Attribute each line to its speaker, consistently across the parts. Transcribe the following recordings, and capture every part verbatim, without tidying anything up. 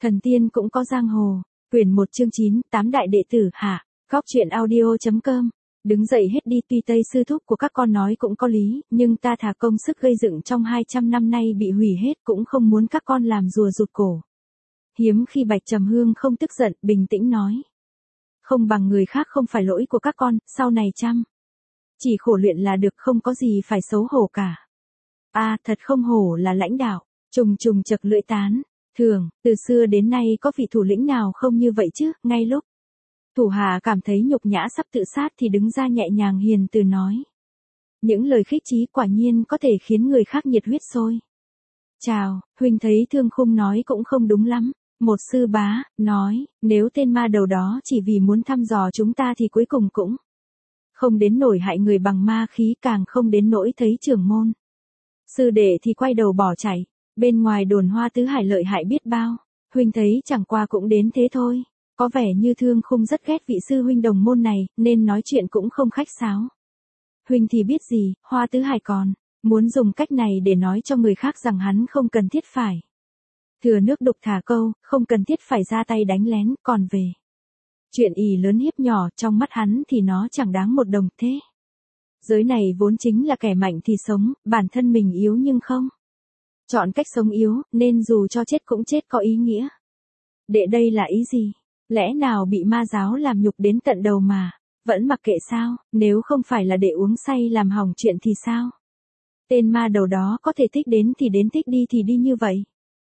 Speaker 1: Thần tiên cũng có giang hồ. Quyển một chương chín, tám đại đệ tử hạ. Góc truyện audio.com. Đứng dậy hết đi, tuy Tây sư thúc của các con nói cũng có lý, nhưng ta thà công sức gây dựng trong hai trăm năm nay bị hủy hết cũng không muốn các con làm rùa rụt cổ. Hiếm khi Bạch Trầm Hương không tức giận, bình tĩnh nói. Không bằng người khác không phải lỗi của các con, sau này chăm. Chỉ khổ luyện là được, không có gì phải xấu hổ cả. À, thật không hổ là lãnh đạo. Trùng trùng chật lưỡi tán. Thường, từ xưa đến nay có vị thủ lĩnh nào không như vậy chứ, ngay lúc. Thủ hạ cảm thấy nhục nhã sắp tự sát thì đứng ra nhẹ nhàng hiền từ nói. Những lời khích chí quả nhiên có thể khiến người khác nhiệt huyết sôi. Chào, huynh thấy Thương Khung nói cũng không đúng lắm. Một sư bá, nói, nếu tên ma đầu đó chỉ vì muốn thăm dò chúng ta thì cuối cùng cũng không đến nổi hại người bằng ma khí, càng không đến nỗi thấy trưởng môn. Sư đệ thì quay đầu bỏ chạy, bên ngoài đồn Hoa Tứ Hải lợi hại biết bao, huynh thấy chẳng qua cũng đến thế thôi. Có vẻ như Thương Khung rất ghét vị sư huynh đồng môn này, nên nói chuyện cũng không khách sáo. Huynh thì biết gì, Hoa Tứ Hải còn muốn dùng cách này để nói cho người khác rằng hắn không cần thiết phải thừa nước đục thả câu, không cần thiết phải ra tay đánh lén, còn về chuyện ỷ lớn hiếp nhỏ, trong mắt hắn thì nó chẳng đáng một đồng thế. Giới này vốn chính là kẻ mạnh thì sống, bản thân mình yếu nhưng không chọn cách sống yếu, nên dù cho chết cũng chết có ý nghĩa. Đệ đây là ý gì? Lẽ nào bị ma giáo làm nhục đến tận đầu mà vẫn mặc kệ sao? Nếu không phải là đệ uống say làm hỏng chuyện thì sao? Tên ma đầu đó có thể thích đến thì đến, thích đi thì đi như vậy.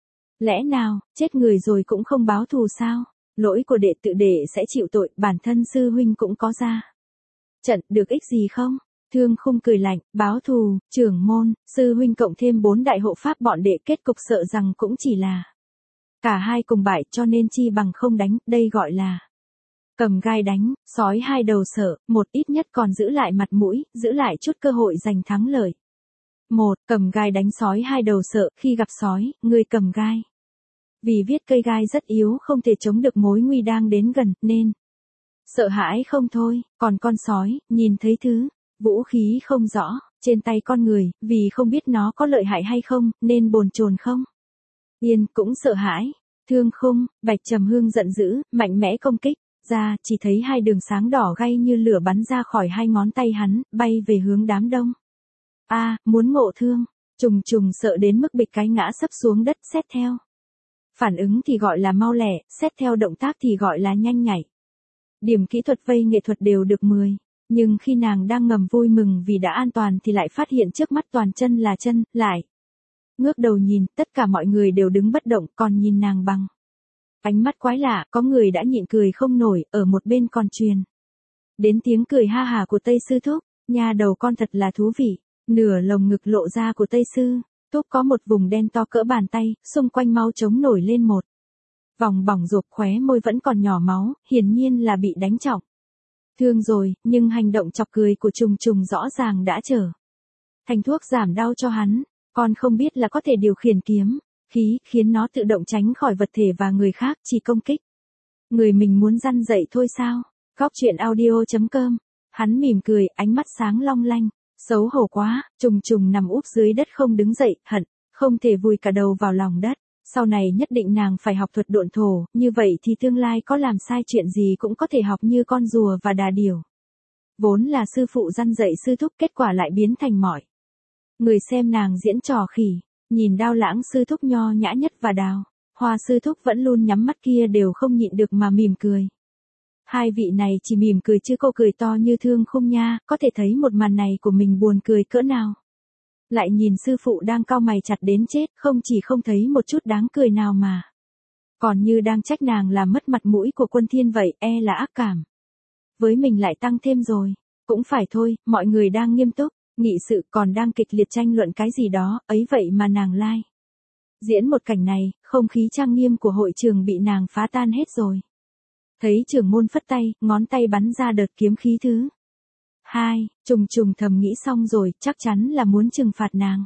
Speaker 1: Lẽ nào, chết người rồi cũng không báo thù sao? Lỗi của đệ tự đệ sẽ chịu tội, bản thân sư huynh cũng có ra trận, được ích gì không? Thương Khung cười lạnh, báo thù, trưởng môn, sư huynh cộng thêm bốn đại hộ pháp bọn đệ, kết cục sợ rằng cũng chỉ là cả hai cùng bại, cho nên chi bằng không đánh, đây gọi là cầm gai đánh, sói hai đầu sợ, một ít nhất còn giữ lại mặt mũi, giữ lại chút cơ hội giành thắng lợi. Một, cầm gai đánh sói hai đầu sợ, khi gặp sói, người cầm gai. Vì viết cây gai rất yếu, không thể chống được mối nguy đang đến gần, nên sợ hãi không thôi, còn con sói, nhìn thấy thứ vũ khí không rõ trên tay con người, vì không biết nó có lợi hại hay không, nên bồn chồn không yên, cũng sợ hãi. Thương Khung, Bạch Trầm Hương giận dữ, mạnh mẽ công kích ra, chỉ thấy hai đường sáng đỏ gay như lửa bắn ra khỏi hai ngón tay hắn, bay về hướng đám đông. A, à, muốn ngộ thương. Trùng trùng sợ đến mức bịch cái ngã sấp xuống đất, xét theo phản ứng thì gọi là mau lẹ, xét theo động tác thì gọi là nhanh nhạy. Điểm kỹ thuật vây nghệ thuật đều được mười, nhưng khi nàng đang ngầm vui mừng vì đã an toàn thì lại phát hiện trước mắt toàn chân là chân, lại ngước đầu nhìn, tất cả mọi người đều đứng bất động, còn nhìn nàng bằng ánh mắt quái lạ. Có người đã nhịn cười không nổi, ở một bên còn truyền đến tiếng cười ha hà của Tây sư thúc. Nhà đầu con thật là thú vị. Nửa lồng ngực lộ ra của Tây sư thúc có một vùng đen to cỡ bàn tay, xung quanh máu trống nổi lên một vòng bỏng rộp, khóe môi vẫn còn nhỏ máu, hiển nhiên là bị đánh trọng thương rồi, nhưng hành động chọc cười của Trùng Trùng rõ ràng đã trở thành thuốc giảm đau cho hắn. Con không biết là có thể điều khiển kiếm khí, khiến nó tự động tránh khỏi vật thể và người khác, chỉ công kích người mình muốn răn dậy thôi sao? Góc truyện audio.com. Hắn mỉm cười, ánh mắt sáng long lanh. Xấu hổ quá. Trùng Trùng nằm úp dưới đất không đứng dậy, hận không thể vùi cả đầu vào lòng đất. Sau này nhất định nàng phải học thuật độn thổ, như vậy thì tương lai có làm sai chuyện gì cũng có thể học như con rùa và đà điểu. Vốn là sư phụ răn dạy sư thúc, kết quả lại biến thành mọi người xem nàng diễn trò khỉ. Nhìn Đao Lãng sư thúc nho nhã nhất và Đào Hoa sư thúc vẫn luôn nhắm mắt kia đều không nhịn được mà mỉm cười. Hai vị này chỉ mỉm cười chứ cô cười to như Thương Khung nha, có thể thấy một màn này của mình buồn cười cỡ nào. Lại nhìn sư phụ đang cau mày chặt đến chết, không chỉ không thấy một chút đáng cười nào mà còn như đang trách nàng làm mất mặt mũi của quân thiên vậy, e là ác cảm với mình lại tăng thêm rồi. Cũng phải thôi, mọi người đang nghiêm túc nghị sự, còn đang kịch liệt tranh luận cái gì đó, ấy vậy mà nàng lai diễn một cảnh này, không khí trang nghiêm của hội trường bị nàng phá tan hết rồi. Thấy trưởng môn phất tay, ngón tay bắn ra đợt kiếm khí thứ hai, Trùng Trùng thầm nghĩ xong rồi, chắc chắn là muốn trừng phạt nàng.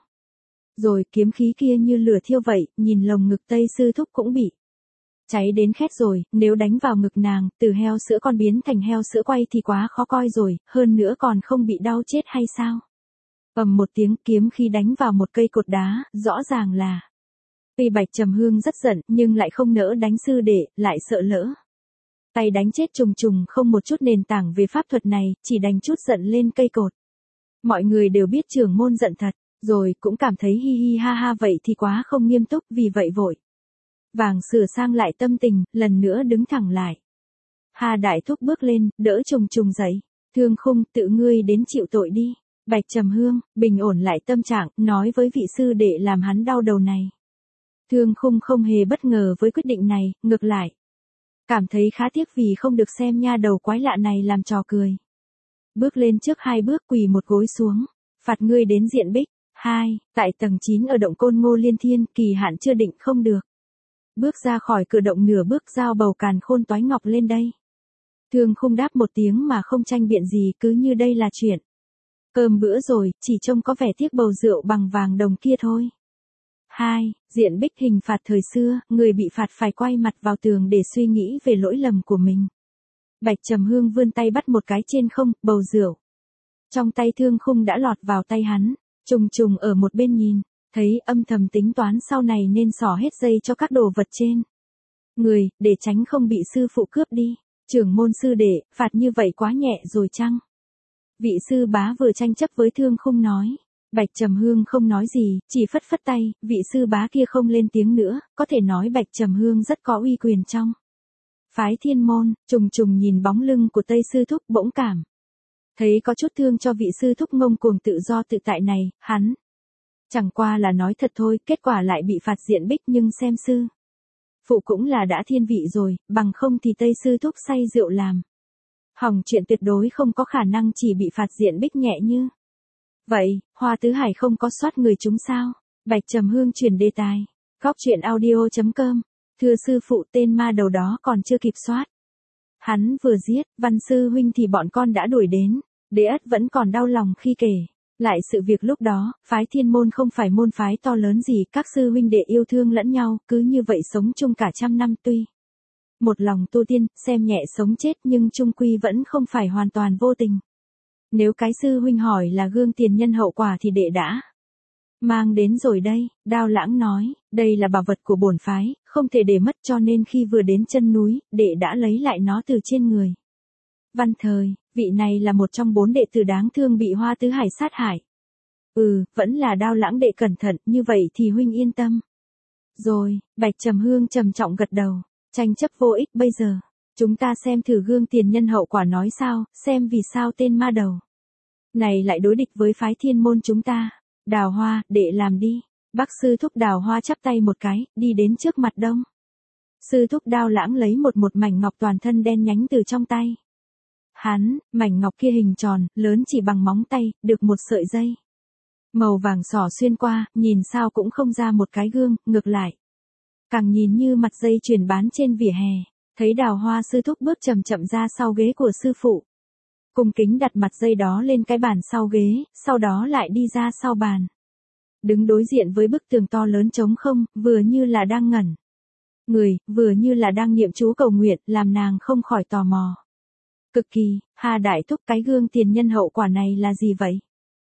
Speaker 1: Rồi kiếm khí kia như lửa thiêu vậy, nhìn lồng ngực Tây sư thúc cũng bị cháy đến khét rồi, nếu đánh vào ngực nàng, từ heo sữa con biến thành heo sữa quay thì quá khó coi rồi, hơn nữa còn không bị đau chết hay sao? Ầm một tiếng, kiếm khí đánh vào một cây cột đá, rõ ràng là Tuy Bạch Trầm Hương rất giận, nhưng lại không nỡ đánh sư đệ, lại sợ lỡ tay đánh chết trùng trùng không một chút nền tảng về pháp thuật này, chỉ đành chút giận lên cây cột. Mọi người đều biết trưởng môn giận thật, rồi cũng cảm thấy hi hi ha ha vậy thì quá không nghiêm túc, vì vậy vội vàng sửa sang lại tâm tình, lần nữa đứng thẳng lại. Hà Đại Thúc bước lên, đỡ trùng trùng dậy. Thương Khung, tự ngươi đến chịu tội đi. Bạch Trầm Hương, bình ổn lại tâm trạng, nói với vị sư đệ làm hắn đau đầu này. Thương Khung không hề bất ngờ với quyết định này, ngược lại cảm thấy khá tiếc vì không được xem nha đầu quái lạ này làm trò cười. Bước lên trước hai bước, quỳ một gối xuống. Phạt ngươi đến diện bích. Hai, tại tầng chín ở động Côn Ngô Liên Thiên, kỳ hạn chưa định không được. Bước ra khỏi cửa động nửa bước, giao bầu càn khôn toái ngọc lên đây. Thương Khung đáp một tiếng mà không tranh biện gì, cứ như đây là chuyện cơm bữa rồi, chỉ trông có vẻ tiếc bầu rượu bằng vàng đồng kia thôi. Hai, diện bích hình phạt thời xưa, người bị phạt phải quay mặt vào tường để suy nghĩ về lỗi lầm của mình. Bạch Trầm Hương vươn tay bắt một cái trên không, bầu rượu trong tay Thương Khung đã lọt vào tay hắn. Trùng trùng ở một bên nhìn, thấy âm thầm tính toán sau này nên xỏ hết dây cho các đồ vật trên người, để tránh không bị sư phụ cướp đi. Trưởng môn sư đệ, phạt như vậy quá nhẹ rồi chăng? Vị sư bá vừa tranh chấp với Thương Khung nói. Bạch Trầm Hương không nói gì, chỉ phất phất tay, vị sư bá kia không lên tiếng nữa, có thể nói Bạch Trầm Hương rất có uy quyền trong phái Thiên môn. Trùng trùng nhìn bóng lưng của Tây sư thúc bỗng cảm thấy có chút thương cho vị sư thúc ngông cuồng tự do tự tại này, hắn chẳng qua là nói thật thôi, kết quả lại bị phạt diện bích, nhưng xem sư phụ cũng là đã thiên vị rồi, bằng không thì Tây sư thúc say rượu làm hỏng chuyện, tuyệt đối không có khả năng chỉ bị phạt diện bích nhẹ như vậy. Hoa Tứ Hải không có soát người chúng sao? Bạch Trầm Hương chuyển đề tài. Góc truyện audio chấm com. Thưa sư phụ, tên ma đầu đó còn chưa kịp soát. Hắn vừa giết Văn sư huynh thì bọn con đã đuổi đến. Đế Ất vẫn còn đau lòng khi kể lại sự việc lúc đó. Phái Thiên môn không phải môn phái to lớn gì, các sư huynh đệ yêu thương lẫn nhau, cứ như vậy sống chung cả trăm năm. Tuy một lòng tu tiên, xem nhẹ sống chết, nhưng chung quy vẫn không phải hoàn toàn vô tình. Nếu cái sư huynh hỏi là gương tiền nhân hậu quả thì đệ đã mang đến rồi đây. Đao Lãng nói, đây là bảo vật của bổn phái, không thể để mất, cho nên khi vừa đến chân núi, đệ đã lấy lại nó từ trên người Văn Thời. Vị này là một trong bốn đệ tử đáng thương bị Hoa Tứ Hải sát hại. Ừ, vẫn là Đao Lãng đệ cẩn thận, như vậy thì huynh yên tâm rồi. Bạch Trầm Hương trầm trọng gật đầu. Tranh chấp vô ích bây giờ. Chúng ta xem thử gương tiền nhân hậu quả nói sao, xem vì sao tên ma đầu này lại đối địch với phái Thiên môn chúng ta. Đào Hoa, đệ làm đi. Bác sư thúc Đào Hoa chắp tay một cái, đi đến trước mặt Đông sư thúc. Đao Lãng lấy một một mảnh ngọc toàn thân đen nhánh từ trong tay hắn. Mảnh ngọc kia hình tròn, lớn chỉ bằng móng tay, được một sợi dây màu vàng xỏ xuyên qua, nhìn sao cũng không ra một cái gương, ngược lại càng nhìn như mặt dây chuyền bán trên vỉa hè. Thấy Đào Hoa sư thúc bước chậm chậm ra sau ghế của sư phụ, cung kính đặt mặt dây đó lên cái bàn sau ghế, sau đó lại đi ra sau bàn, đứng đối diện với bức tường to lớn trống không, vừa như là đang ngẩn người, vừa như là đang niệm chú cầu nguyện, làm nàng không khỏi tò mò cực kỳ. Hà Đại Thúc, cái gương tiền nhân hậu quả này là gì vậy?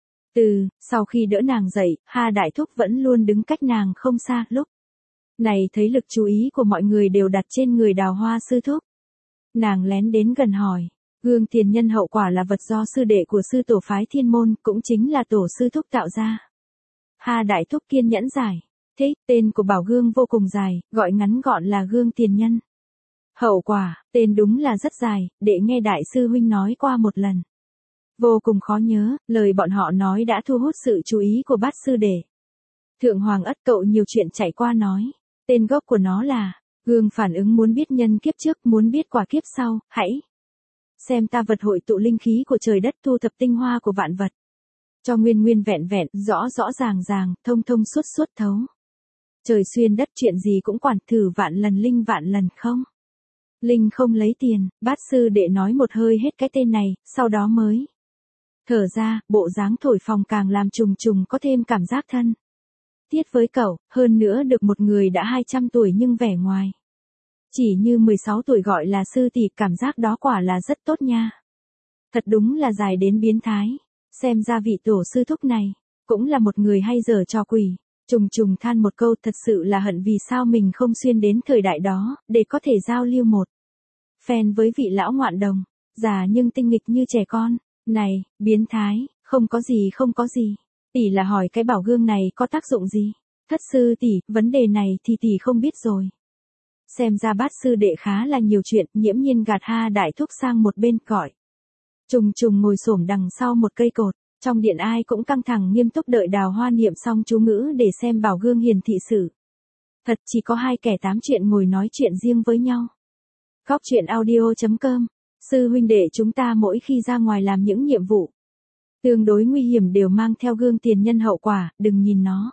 Speaker 1: Từ sau khi đỡ nàng dậy, Hà Đại Thúc vẫn luôn đứng cách nàng không xa. Lúc này thấy lực chú ý của mọi người đều đặt trên người Đào Hoa sư thúc, nàng lén đến gần hỏi. Gương tiền nhân hậu quả là vật do sư đệ của sư tổ phái Thiên môn, cũng chính là tổ sư thúc tạo ra. Hà Đại Thúc kiên nhẫn giải thích, tên của bảo gương vô cùng dài, gọi ngắn gọn là gương tiền nhân hậu quả. Tên đúng là rất dài, đệ nghe đại sư huynh nói qua một lần, vô cùng khó nhớ. Lời bọn họ nói đã thu hút sự chú ý của bát sư đệ Thượng Hoàng Ất. Cậu nhiều chuyện chạy qua nói, tên gốc của nó là gương phản ứng. Muốn biết nhân kiếp trước, muốn biết quả kiếp sau, hãy xem ta vật hội tụ linh khí của trời đất, thu thập tinh hoa của vạn vật, cho nguyên nguyên vẹn vẹn, rõ rõ ràng ràng, thông thông suốt suốt, thấu trời xuyên đất, chuyện gì cũng quản, thử vạn lần linh, vạn lần không linh, không lấy tiền. Bát sư đệ nói một hơi hết cái tên này, sau đó mới thở ra. Bộ dáng thổi phồng càng làm trùng trùng có thêm cảm giác thân thiết với cậu, hơn nữa được một người đã hai trăm tuổi nhưng vẻ ngoài chỉ như mười sáu tuổi gọi là sư tỷ, cảm giác đó quả là rất tốt nha. Thật đúng là dài đến biến thái. Xem ra vị tổ sư thúc này cũng là một người hay giở trò quỷ. Trùng trùng than một câu thật sự là hận vì sao mình không xuyên đến thời đại đó, để có thể giao lưu một phen với vị lão ngoạn đồng, già nhưng tinh nghịch như trẻ con. Này, biến thái, không có gì không có gì. Tỷ là hỏi cái bảo gương này có tác dụng gì? Thất sư tỷ, vấn đề này thì tỷ không biết rồi. Xem ra bát sư đệ khá là nhiều chuyện, Nhiễm Nhiên gạt Ha Đại Thúc sang một bên gọi. Trùng trùng ngồi xổm đằng sau một cây cột, trong điện ai cũng căng thẳng nghiêm túc đợi Đào Hoa niệm xong chú ngữ để xem bảo gương hiển thị sử. Thật chỉ có hai kẻ tám chuyện ngồi nói chuyện riêng với nhau. Góc truyện audio chấm com, sư huynh đệ chúng ta mỗi khi ra ngoài làm những nhiệm vụ tương đối nguy hiểm đều mang theo gương tiền nhân hậu quả, đừng nhìn nó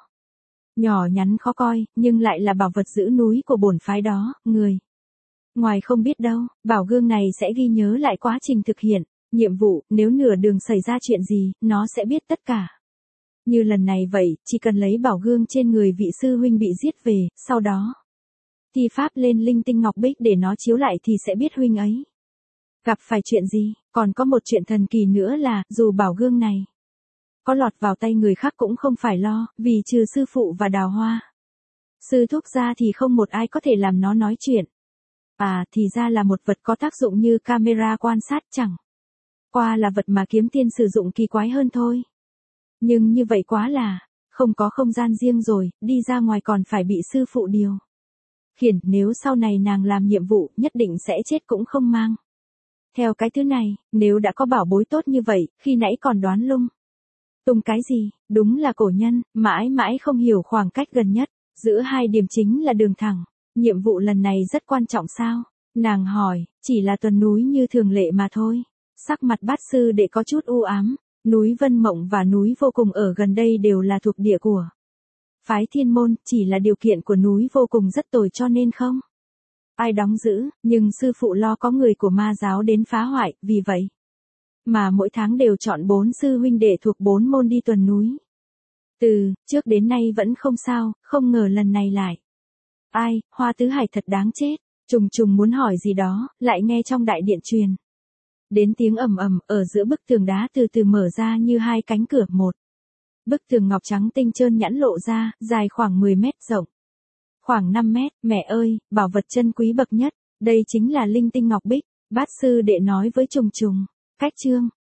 Speaker 1: nhỏ nhắn khó coi, nhưng lại là bảo vật giữ núi của bổn phái đó, người ngoài không biết đâu, bảo gương này sẽ ghi nhớ lại quá trình thực hiện nhiệm vụ, nếu nửa đường xảy ra chuyện gì, nó sẽ biết tất cả. Như lần này vậy, chỉ cần lấy bảo gương trên người vị sư huynh bị giết về, sau đó thi pháp lên linh tinh ngọc bích để nó chiếu lại thì sẽ biết huynh ấy gặp phải chuyện gì. Còn có một chuyện thần kỳ nữa là, dù bảo gương này có lọt vào tay người khác cũng không phải lo, vì trừ sư phụ và Đào Hoa sư thúc ra thì không một ai có thể làm nó nói chuyện. À, thì ra là một vật có tác dụng như camera quan sát, chẳng qua là vật mà kiếm tiên sử dụng kỳ quái hơn thôi. Nhưng như vậy quá là không có không gian riêng rồi, đi ra ngoài còn phải bị sư phụ điều khiển, nếu sau này nàng làm nhiệm vụ nhất định sẽ chết cũng không mang theo cái thứ này. Nếu đã có bảo bối tốt như vậy, khi nãy còn đoán lung tung cái gì, đúng là cổ nhân, mãi mãi không hiểu khoảng cách gần nhất giữa hai điểm chính là đường thẳng. Nhiệm vụ lần này rất quan trọng sao? Nàng hỏi. Chỉ là tuần núi như thường lệ mà thôi. Sắc mặt bát sư đệ có chút u ám. Núi Vân Mộng và núi Vô Cùng ở gần đây đều là thuộc địa của phái Thiên Môn, chỉ là điều kiện của núi Vô Cùng rất tồi cho nên không ai đóng giữ, nhưng sư phụ lo có người của ma giáo đến phá hoại, vì vậy mà mỗi tháng đều chọn bốn sư huynh đệ thuộc bốn môn đi tuần núi. Từ trước đến nay vẫn không sao, không ngờ lần này lại. Ai, Hoa Tứ Hải thật đáng chết. Trùng trùng muốn hỏi gì đó, lại nghe trong đại điện truyền đến tiếng ầm ầm, ở giữa bức tường đá từ từ mở ra như hai cánh cửa một. Bức tường ngọc trắng tinh trơn nhẵn lộ ra, dài khoảng mười mét, rộng khoảng năm mét. Mẹ ơi, bảo vật chân quý bậc nhất, đây chính là linh tinh ngọc bích. Bát sư đệ nói với trùng trùng. Cách chương